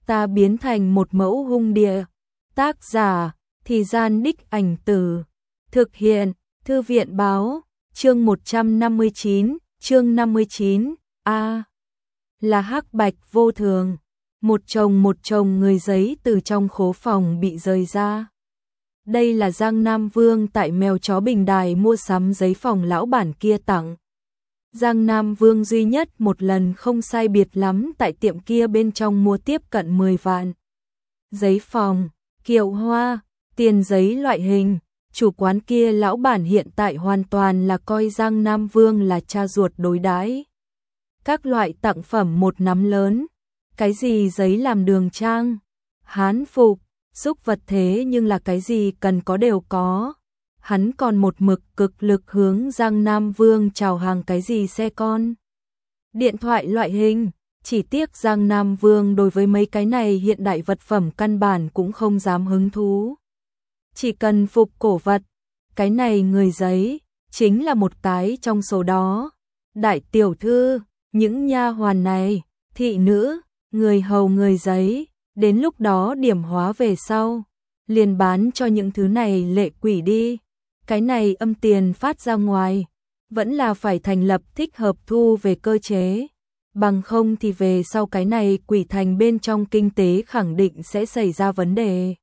ta biến thành một mẫu hung địa. Tác giả, Thì Gian Đích Ảnh Tử. Thực hiện, Thư viện báo, chương 159, chương 59, là hắc bạch vô thường. Một chồng người giấy từ trong khố phòng bị rời ra. Đây là Giang Nam Vương tại Mèo Chó Bình Đài mua sắm giấy phòng lão bản kia tặng. Giang Nam Vương duy nhất một lần không sai biệt lắm tại tiệm kia bên trong mua tiếp cận 10 vạn. Giấy phòng, kiệu hoa, tiền giấy loại hình, chủ quán kia lão bản hiện tại hoàn toàn là coi Giang Nam Vương là cha ruột đối đãi. Các loại tặng phẩm một nắm lớn, cái gì giấy làm đường trang, hán phục, xúc vật thế nhưng là cái gì cần có đều có. Hắn còn một mực cực lực hướng Giang Nam Vương chào hàng cái gì xe con, điện thoại loại hình, chỉ tiếc Giang Nam Vương đối với mấy cái này hiện đại vật phẩm căn bản cũng không dám hứng thú. Chỉ cần phục cổ vật, cái này người giấy, chính là một cái trong số đó. Đại tiểu thư, những nha hoàn này, thị nữ, người hầu người giấy, đến lúc đó điểm hóa về sau, liền bán cho những thứ này lệ quỷ đi. Cái này âm tiền phát ra ngoài, vẫn là phải thành lập thích hợp thu về cơ chế. Bằng không thì về sau cái này quỷ thành bên trong kinh tế khẳng định sẽ xảy ra vấn đề.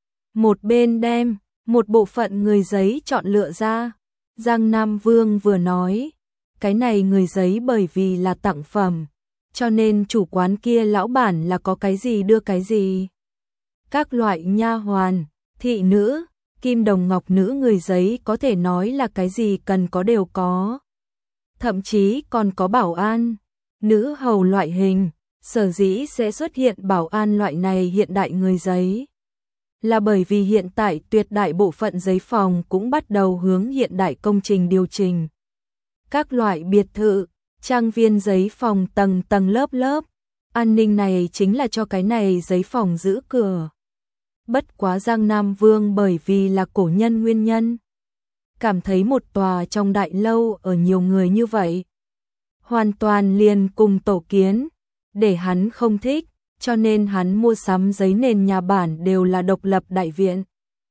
Một bên đem, một bộ phận người giấy chọn lựa ra. Giang Nam Vương vừa nói, cái này người giấy bởi vì là tặng phẩm, cho nên chủ quán kia lão bản là có cái gì đưa cái gì. Các loại nha hoàn, thị nữ, kim đồng ngọc nữ người giấy có thể nói là cái gì cần có đều có. Thậm chí còn có bảo an, nữ hầu loại hình, sở dĩ sẽ xuất hiện bảo an loại này hiện đại người giấy. Là bởi vì hiện tại tuyệt đại bộ phận giấy phòng cũng bắt đầu hướng hiện đại công trình điều chỉnh. Các loại biệt thự, trang viên giấy phòng tầng tầng lớp lớp, an ninh này chính là cho cái này giấy phòng giữ cửa. Bất quá Giang Nam Vương bởi vì là cổ nhân nguyên nhân, cảm thấy một tòa trong đại lâu ở nhiều người như vậy, hoàn toàn liền cùng tổ kiến, để hắn không thích, cho nên hắn mua sắm giấy nền nhà bản đều là độc lập đại viện.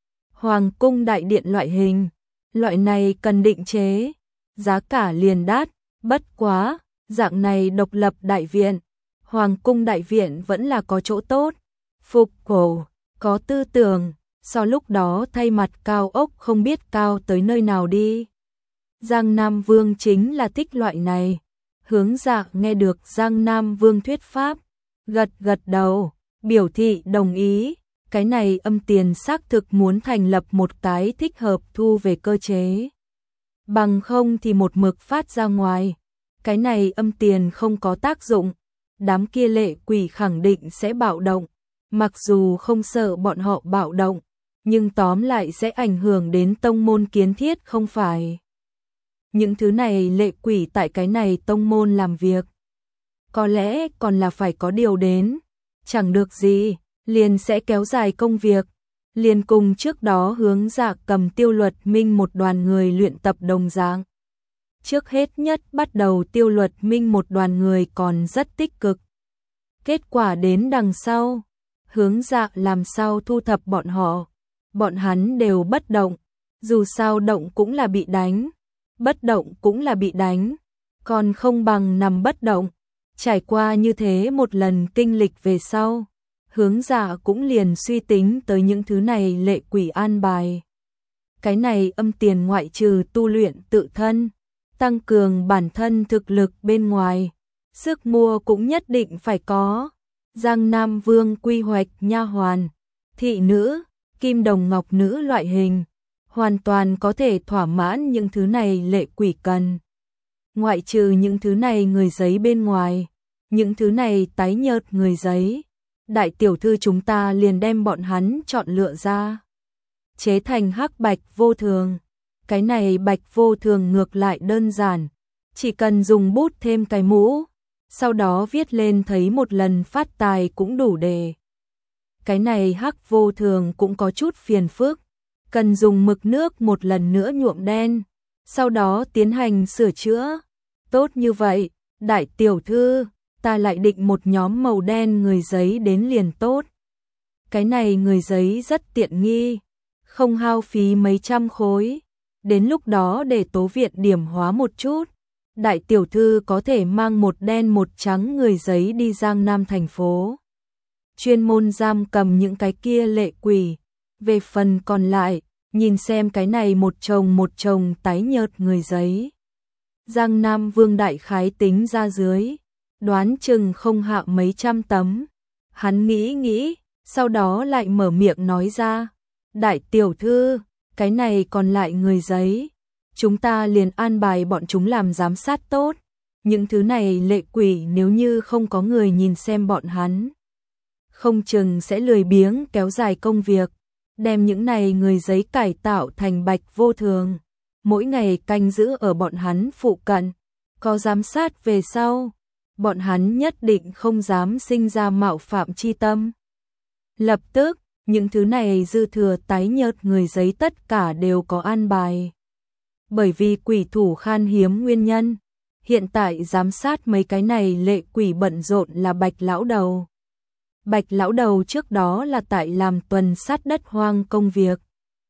Hoàng cung đại điện loại hình, loại này cần định chế, giá cả liền đắt, bất quá, dạng này độc lập đại viện, hoàng cung đại viện vẫn là có chỗ tốt, phục cổ, có tư tưởng, so lúc đó thay mặt cao ốc không biết cao tới nơi nào đi. Giang Nam Vương chính là thích loại này. Hướng Dạ nghe được Giang Nam Vương thuyết pháp, gật gật đầu, biểu thị đồng ý. Cái này âm tiền xác thực muốn thành lập một cái thích hợp thu về cơ chế. Bằng không thì một mực phát ra ngoài, cái này âm tiền không có tác dụng, đám kia lệ quỷ khẳng định sẽ bạo động. Mặc dù không sợ bọn họ bạo động, nhưng tóm lại sẽ ảnh hưởng đến tông môn kiến thiết không phải. Những thứ này lệ quỷ tại cái này tông môn làm việc, có lẽ còn là phải có điều đến, chẳng được gì, liền sẽ kéo dài công việc, liền cùng trước đó Hướng Dạ cầm Tiêu Luật Minh một đoàn người luyện tập đồng dạng. Trước hết nhất bắt đầu Tiêu Luật Minh một đoàn người còn rất tích cực. Kết quả đến đằng sau, Hướng Dạ làm sao thu thập bọn hắn đều bất động, dù sao động cũng là bị đánh, bất động cũng là bị đánh, còn không bằng nằm bất động. Trải qua như thế một lần kinh lịch về sau, Hướng Dạ cũng liền suy tính tới những thứ này lệ quỷ an bài. Cái này âm tiền ngoại trừ tu luyện tự thân, tăng cường bản thân thực lực bên ngoài, sức mua cũng nhất định phải có. Giang Nam Vương quy hoạch nha hoàn, thị nữ, kim đồng ngọc nữ loại hình, hoàn toàn có thể thỏa mãn những thứ này lệ quỷ cần. Ngoại trừ những thứ này người giấy bên ngoài, những thứ này tái nhợt người giấy, đại tiểu thư chúng ta liền đem bọn hắn chọn lựa ra, chế thành hắc bạch vô thường. Cái này bạch vô thường ngược lại đơn giản, chỉ cần dùng bút thêm cái mũ, sau đó viết lên thấy một lần phát tài cũng đủ để. Cái này hắc vô thường cũng có chút phiền phức, cần dùng mực nước một lần nữa nhuộm đen, sau đó tiến hành sửa chữa. Tốt như vậy, đại tiểu thư, ta lại định một nhóm màu đen người giấy đến liền tốt. Cái này người giấy rất tiện nghi, không hao phí mấy trăm khối. Đến lúc đó để Tố Viện điểm hóa một chút, đại tiểu thư có thể mang một đen một trắng người giấy đi Giang Nam thành phố, chuyên môn giam cầm những cái kia lệ quỷ. Về phần còn lại, nhìn xem cái này một chồng tái nhợt người giấy. Giang Nam Vương đại khái tính ra dưới, đoán chừng không hạ mấy trăm tấm. Hắn nghĩ nghĩ, sau đó lại mở miệng nói ra, đại tiểu thư, cái này còn lại người giấy, chúng ta liền an bài bọn chúng làm giám sát tốt. Những thứ này lệ quỷ nếu như không có người nhìn xem bọn hắn, không chừng sẽ lười biếng kéo dài công việc, đem những này người giấy cải tạo thành bạch vô thường, mỗi ngày canh giữ ở bọn hắn phụ cận, có giám sát về sau, bọn hắn nhất định không dám sinh ra mạo phạm chi tâm. Lập tức, những thứ này dư thừa tái nhợt người giấy tất cả đều có an bài. Bởi vì quỷ thủ khan hiếm nguyên nhân, hiện tại giám sát mấy cái này lệ quỷ bận rộn là Bạch lão đầu. Bạch lão đầu trước đó là tại làm tuần sát đất hoang công việc.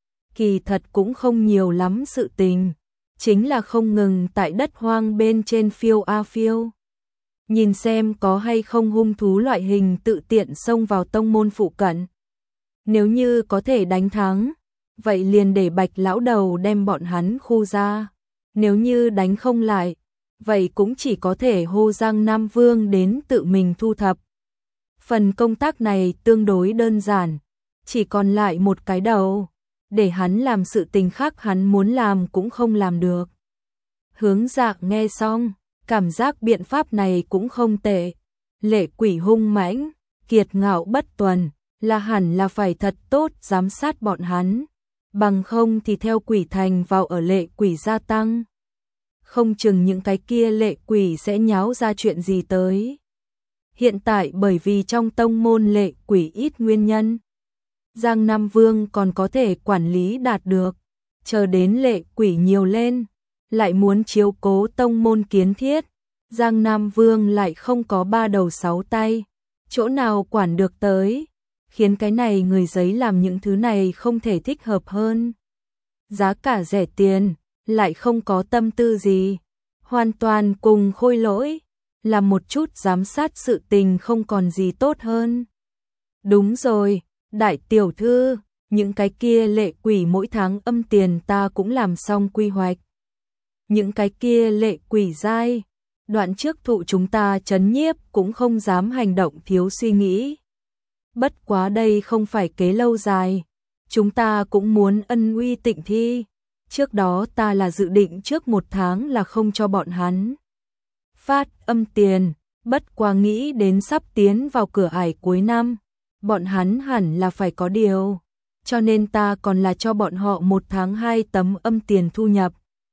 Kỳ thật cũng không nhiều lắm sự tình, chính là không ngừng tại đất hoang bên trên phiêu a phiêu. Nhìn xem có hay không hung thú loại hình tự tiện xông vào tông môn phụ cận. Nếu như có thể đánh thắng, vậy liền để Bạch lão đầu đem bọn hắn khu ra. Nếu như đánh không lại, vậy cũng chỉ có thể hô Giang Nam Vương đến tự mình thu thập. Phần công tác này tương đối đơn giản, chỉ còn lại một cái đầu, để hắn làm sự tình khác hắn muốn làm cũng không làm được. Hướng Dạ nghe xong, cảm giác biện pháp này cũng không tệ. Lệ quỷ hung mãnh, kiệt ngạo bất tuần, là hẳn là phải thật tốt giám sát bọn hắn, bằng không thì theo quỷ thành vào ở lệ quỷ gia tăng. Không chừng những cái kia lệ quỷ sẽ nháo ra chuyện gì tới. Hiện tại bởi vì trong tông môn lệ quỷ ít nguyên nhân, Giang Nam Vương còn có thể quản lý đạt được, chờ đến lệ quỷ nhiều lên, lại muốn chiếu cố tông môn kiến thiết, Giang Nam Vương lại không có ba đầu sáu tay, chỗ nào quản được tới, khiến cái này người giấy làm những thứ này không thể thích hợp hơn. Giá cả rẻ tiền, lại không có tâm tư gì, hoàn toàn cùng Khôi Lỗi, làm một chút giám sát sự tình không còn gì tốt hơn. Đúng rồi, đại tiểu thư, những cái kia lệ quỷ mỗi tháng âm tiền ta cũng làm xong quy hoạch. Những cái kia lệ quỷ dai, đoạn trước thụ chúng ta trấn nhiếp cũng không dám hành động thiếu suy nghĩ. Bất quá đây không phải kế lâu dài, chúng ta cũng muốn ân uy tịnh thi. Trước đó ta là dự định trước một tháng là không cho bọn hắn phát âm tiền, bất quá nghĩ đến sắp tiến vào cửa ải cuối năm, bọn hắn hẳn là phải có điều, cho nên ta còn là cho bọn họ một tháng 2 tấm âm tiền thu nhập.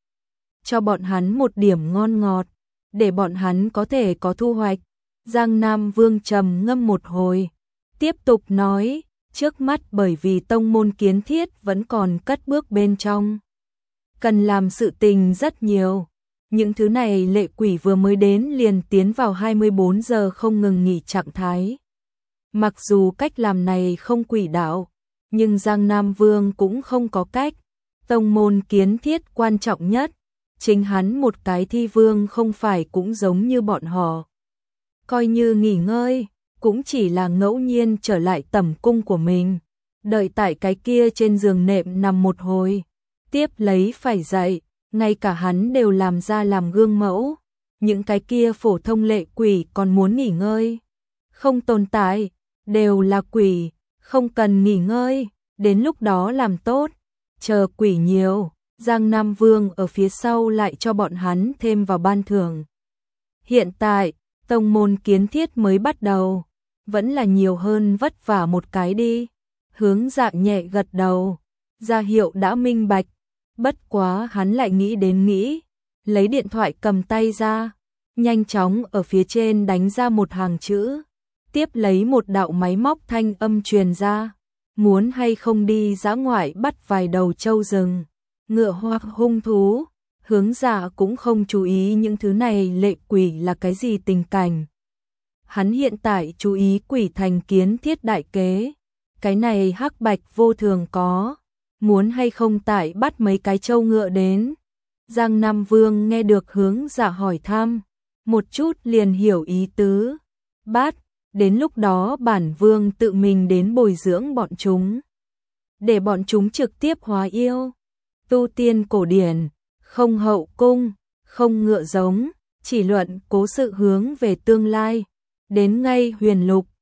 Cho bọn hắn một điểm ngon ngọt, để bọn hắn có thể có thu hoạch. Giang Nam Vương trầm ngâm một hồi, tiếp tục nói, trước mắt bởi vì tông môn kiến thiết vẫn còn cất bước bên trong, cần làm sự tình rất nhiều. Những thứ này lệ quỷ vừa mới đến liền tiến vào 24 giờ không ngừng nghỉ trạng thái. Mặc dù cách làm này không quỷ đạo, nhưng Giang Nam Vương cũng không có cách. Tông môn kiến thiết quan trọng nhất, chính hắn một cái thi vương không phải cũng giống như bọn họ. Coi như nghỉ ngơi, cũng chỉ là ngẫu nhiên trở lại tẩm cung của mình, đợi tại cái kia trên giường nệm nằm một hồi, tiếp lấy phải dậy, ngay cả hắn đều làm ra làm gương mẫu. Những cái kia phổ thông lệ quỷ còn muốn nghỉ ngơi, không tồn tại, đều là quỷ, không cần nghỉ ngơi, đến lúc đó làm tốt, chờ quỷ nhiều, Giang Nam Vương ở phía sau lại cho bọn hắn thêm vào ban thưởng. Hiện tại, tông môn kiến thiết mới bắt đầu, vẫn là nhiều hơn vất vả một cái đi. Hướng Dạ nhẹ gật đầu, ra hiệu đã minh bạch, bất quá hắn lại nghĩ, lấy điện thoại cầm tay ra, nhanh chóng ở phía trên đánh ra một hàng chữ, tiếp lấy một đạo máy móc thanh âm truyền ra, muốn hay không đi dã ngoại bắt vài đầu trâu rừng, ngựa hoặc hung thú. Hướng Dạ cũng không chú ý những thứ này lệ quỷ là cái gì tình cảnh. hắn hiện tại chú ý Quỷ Thành kiến thiết đại kế. Cái này Hắc Bạch vô thường có, muốn hay không tại bắt mấy cái trâu ngựa đến. Giang Nam Vương nghe được hướng dạ hỏi thăm, một chút liền hiểu ý tứ. Bát, đến lúc đó bản vương tự mình đến bồi dưỡng bọn chúng, để bọn chúng trực tiếp hóa yêu. Tu tiên cổ điển, không hậu cung, không ngựa giống, chỉ luận cố sự hướng về tương lai. Đến ngay Huyền Lục,